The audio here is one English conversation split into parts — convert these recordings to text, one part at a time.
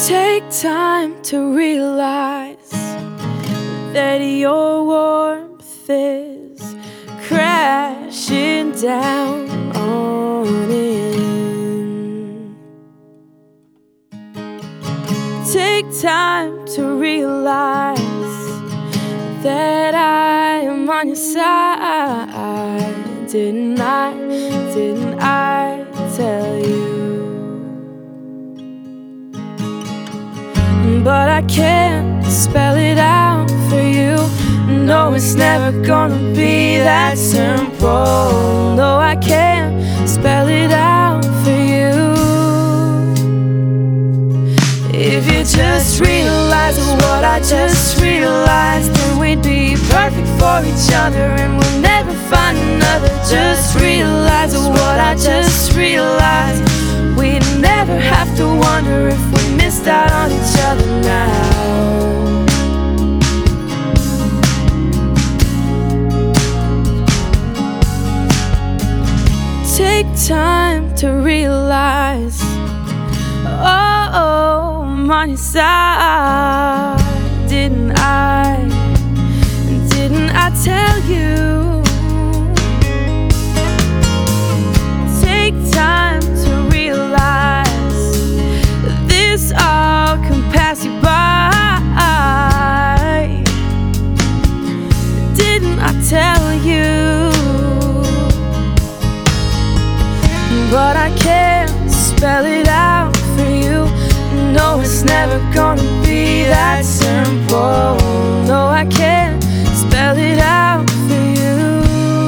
Take time to realize that your warmth is crashing down on in. Take time to realize that I am on your side. Didn't I tell you? But I can't spell it out for you. No, it's never gonna be that simple. No, I can't spell it out for you. If you just realize what I just realized, then we'd be perfect for each other and we'll never find another. Just realize what I just realized. We'd never have to wonder if we missed out on each other now. Take time to realize, oh, I'm on your side. Didn't I tell you? Take time to realize this all can pass you by. Didn't I tell you? But I can't spell it out for you. No, it's never gonna be that simple. No, I can't spell it out for you.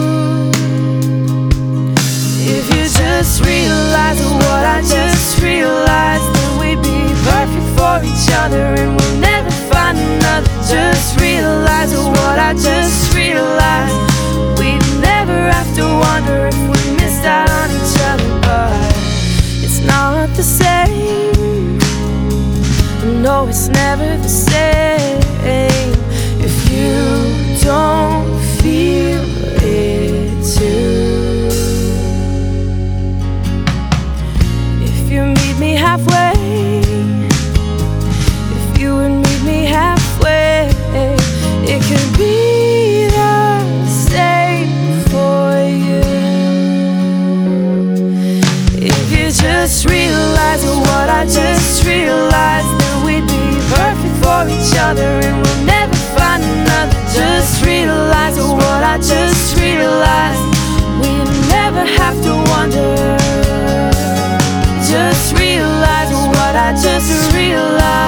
If you just realize what I just realized, then we'd be perfect for each other and we'll never find another. Just realize what I just realized. We'd never have to wonder if we missed out on each other. But it's not the same. No, it's never the same if you don't feel it too. If you meet me halfway, if you would meet me halfway, it could be the same for you. If you just realize what I just realized, then we'd be perfect for each other and we'll never find another. Just realize what I just realized. We'd never have to wonder. Just realize what I just realized.